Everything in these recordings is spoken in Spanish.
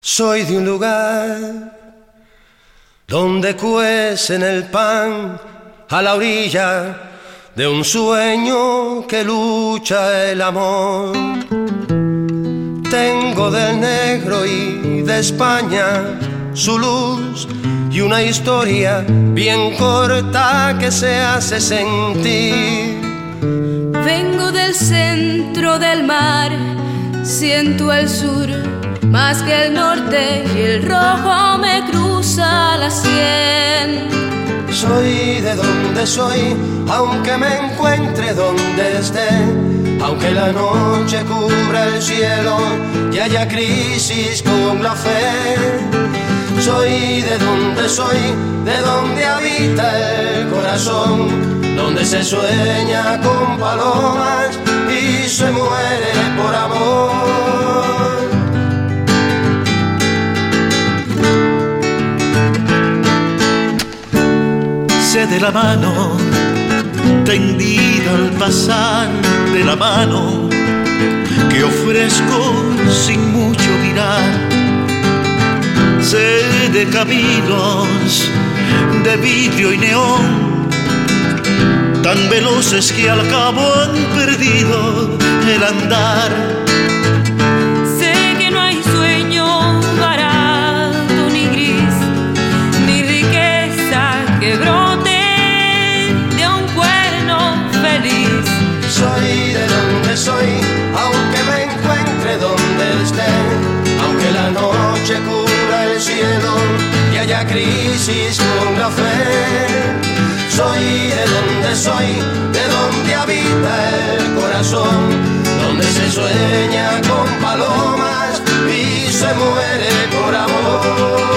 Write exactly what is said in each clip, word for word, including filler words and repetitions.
Soy de un lugar donde cuecen el pan a la orilla de un sueño que lucha el amor. Tengo del negro y de España su luz y una historia bien corta que se hace sentir. Vengo del centro del mar, siento el sur más que el norte y el rojo me cruza la sien. Soy de donde soy, aunque me encuentre donde esté, aunque la noche cubra el cielo y haya crisis con la fe. Soy de donde soy, de donde habita el corazón, donde se sueña con palomas y se muere por amor. Sé de la mano tendida al pasar, de la mano que ofrezco sin mucho mirar. Sé de caminos de vidrio y neón, tan veloces que al cabo han perdido el andar. Sé que no hay sueño barato ni gris, ni riqueza que brote de un cuerno feliz. Soy de donde soy, aunque me encuentre donde esté, aunque la noche cubra el cielo y haya crisis con la fe. Soy de donde soy, de donde habita el corazón, donde se sueña con palomas y se muere por amor.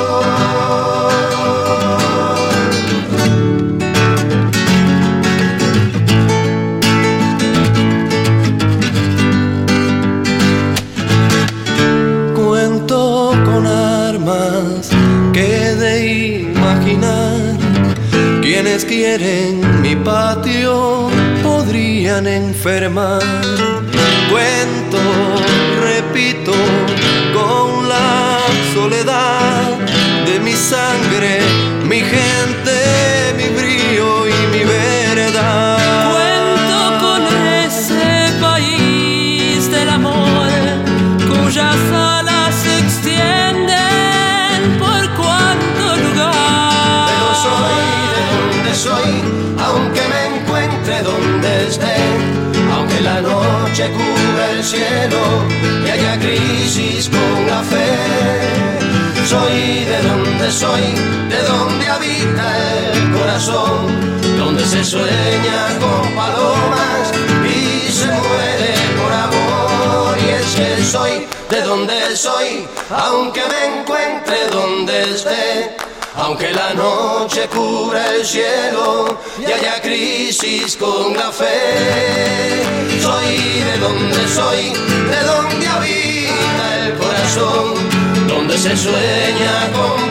Cuento con armas que de imaginar, quienes quieren mi patio podrían enfermar. Cuento, repito, con la soledad de mi sangre, mi gente, mi brío y mi verdad. Cuento con ese país del amor cuyas alas se extienden por cuanto lugar. Pero soy de donde soy, aunque me encuentre donde esté, aunque la noche cubra el cielo y haya crisis con la fe. Soy de donde soy, de donde habita el corazón, donde se sueña con palomas y se muere por amor. Y es que soy de donde soy, aunque me encuentre donde esté, aunque la noche cubra el cielo y haya crisis con la fe. Soy de donde soy, de donde habita el corazón, donde se sueña con